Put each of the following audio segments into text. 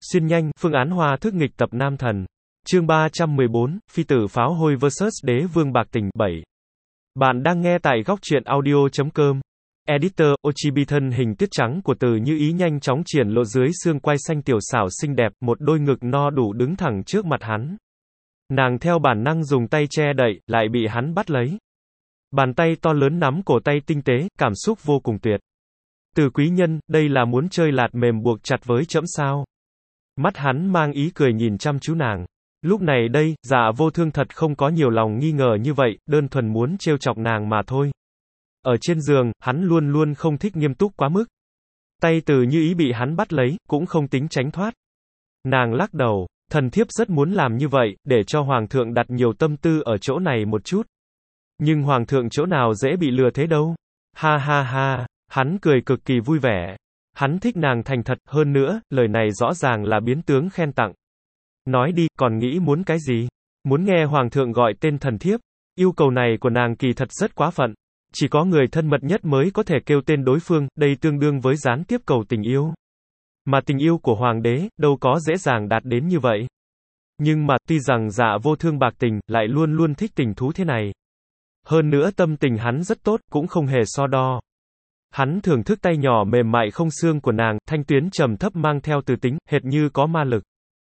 Xuyên nhanh, phương án hoa thức nghịch tập nam thần. Chương 314, Phi tử pháo hôi vs Đế vương bạc tình 7. Bạn đang nghe tại góc truyện audio.com. Editor, Ochibi thân hình tuyết trắng của Từ Như Ý nhanh chóng triển lộ dưới xương quai xanh tiểu xảo xinh đẹp, một đôi ngực no đủ đứng thẳng trước mặt hắn. Nàng theo bản năng dùng tay che đậy, lại bị hắn bắt lấy. Bàn tay to lớn nắm cổ tay tinh tế, cảm xúc vô cùng tuyệt. Từ quý nhân, đây là muốn chơi lạt mềm buộc chặt với trẫm sao? Mắt hắn mang ý cười nhìn chăm chú nàng. Lúc này đây, Dạ Vô Thương thật không có nhiều lòng nghi ngờ như vậy, đơn thuần muốn trêu chọc nàng mà thôi. Ở trên giường, hắn luôn luôn không thích nghiêm túc quá mức. Tay Từ Như Ý bị hắn bắt lấy, cũng không tính tránh thoát. Nàng lắc đầu, thần thiếp rất muốn làm như vậy, để cho Hoàng thượng đặt nhiều tâm tư ở chỗ này một chút. Nhưng Hoàng thượng chỗ nào dễ bị lừa thế đâu. Ha ha ha, hắn cười cực kỳ vui vẻ. Hắn thích nàng thành thật, hơn nữa, lời này rõ ràng là biến tướng khen tặng. Nói đi, còn nghĩ muốn cái gì? Muốn nghe Hoàng thượng gọi tên thần thiếp? Yêu cầu này của nàng kỳ thật rất quá phận. Chỉ có người thân mật nhất mới có thể kêu tên đối phương, đây tương đương với gián tiếp cầu tình yêu. Mà tình yêu của Hoàng đế, đâu có dễ dàng đạt đến như vậy. Nhưng mà, tuy rằng Dạ Vô Thương bạc tình, lại luôn luôn thích tình thú thế này. Hơn nữa tâm tình hắn rất tốt, cũng không hề so đo. Hắn thưởng thức tay nhỏ mềm mại không xương của nàng, thanh tuyến trầm thấp mang theo từ tính, hệt như có ma lực.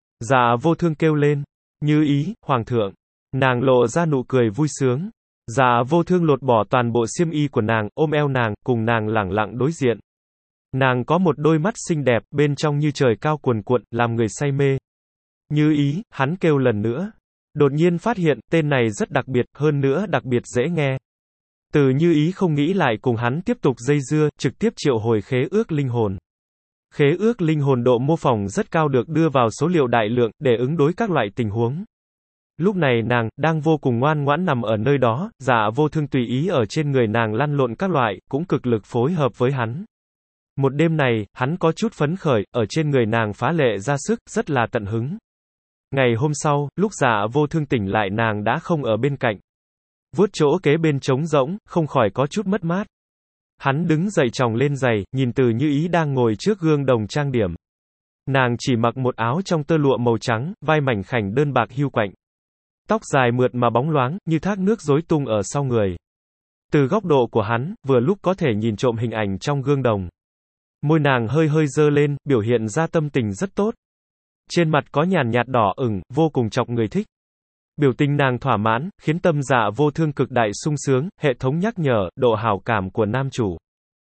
Dạ Vô Thương kêu lên, Như Ý, Hoàng thượng. Nàng lộ ra nụ cười vui sướng. Dạ Vô Thương lột bỏ toàn bộ xiêm y của nàng, ôm eo nàng, cùng nàng lẳng lặng đối diện. Nàng có một đôi mắt xinh đẹp, bên trong như trời cao cuồn cuộn, làm người say mê. Như Ý, hắn kêu lần nữa. Đột nhiên phát hiện, tên này rất đặc biệt, hơn nữa đặc biệt dễ nghe. Từ Như Ý không nghĩ lại cùng hắn tiếp tục dây dưa, trực tiếp triệu hồi khế ước linh hồn. Khế ước linh hồn độ mô phỏng rất cao được đưa vào số liệu đại lượng, để ứng đối các loại tình huống. Lúc này nàng, đang vô cùng ngoan ngoãn nằm ở nơi đó, Dạ Vô Thương tùy ý ở trên người nàng lăn lộn các loại, cũng cực lực phối hợp với hắn. Một đêm này, hắn có chút phấn khởi, ở trên người nàng phá lệ ra sức, rất là tận hứng. Ngày hôm sau, lúc Dạ Vô Thương tỉnh lại nàng đã không ở bên cạnh. Vuốt chỗ kế bên trống rỗng, không khỏi có chút mất mát. Hắn đứng dậy tròng lên giày, nhìn Từ Như Ý đang ngồi trước gương đồng trang điểm. Nàng chỉ mặc một áo trong tơ lụa màu trắng, vai mảnh khảnh đơn bạc hiu quạnh. Tóc dài mượt mà bóng loáng, như thác nước rối tung ở sau người. Từ góc độ của hắn, vừa lúc có thể nhìn trộm hình ảnh trong gương đồng. Môi nàng hơi hơi dơ lên, biểu hiện ra tâm tình rất tốt. Trên mặt có nhàn nhạt đỏ ửng, vô cùng chọc người thích. Biểu tình nàng thỏa mãn, khiến tâm Dạ Vô Thương cực đại sung sướng, hệ thống nhắc nhở, độ hảo cảm của nam chủ.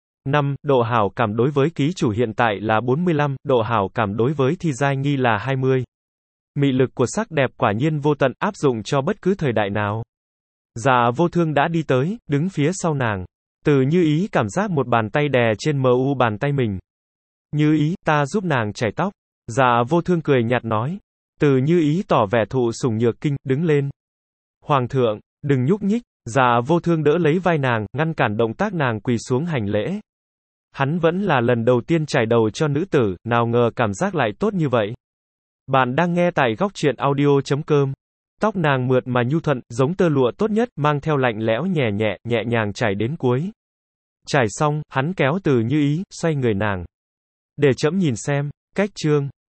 5. Độ hảo cảm đối với ký chủ hiện tại là 45, độ hảo cảm đối với Thi Giai Nghi là 20. Mị lực của sắc đẹp quả nhiên vô tận, áp dụng cho bất cứ thời đại nào. Dạ Vô Thương đã đi tới, đứng phía sau nàng. Từ Như Ý cảm giác một bàn tay đè trên mu bàn tay mình. Như Ý, ta giúp nàng chải tóc. Dạ Vô Thương cười nhạt nói. Từ Như Ý tỏ vẻ thụ sủng nhược kinh, đứng lên. Hoàng thượng, đừng nhúc nhích. Dạ Vô Thương đỡ lấy vai nàng, ngăn cản động tác nàng quỳ xuống hành lễ. Hắn vẫn là lần đầu tiên chải đầu cho nữ tử, nào ngờ cảm giác lại tốt như vậy. Bạn đang nghe tại góc truyện audio.com. Tóc nàng mượt mà nhu thuận, giống tơ lụa tốt nhất, mang theo lạnh lẽo nhẹ nhàng chải đến cuối. Chải xong, hắn kéo Từ Như Ý, xoay người nàng. Để trẫm nhìn xem. Cách chương.